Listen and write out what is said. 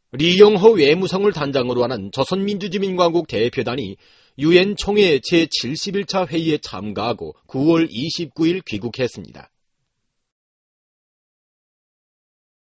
리영허 외무성을 단장으로 하는 조선민주주의민주공화국 대표단이 유엔 총회 제71차 회의에 참가하고 9월 29일 귀국했습니다.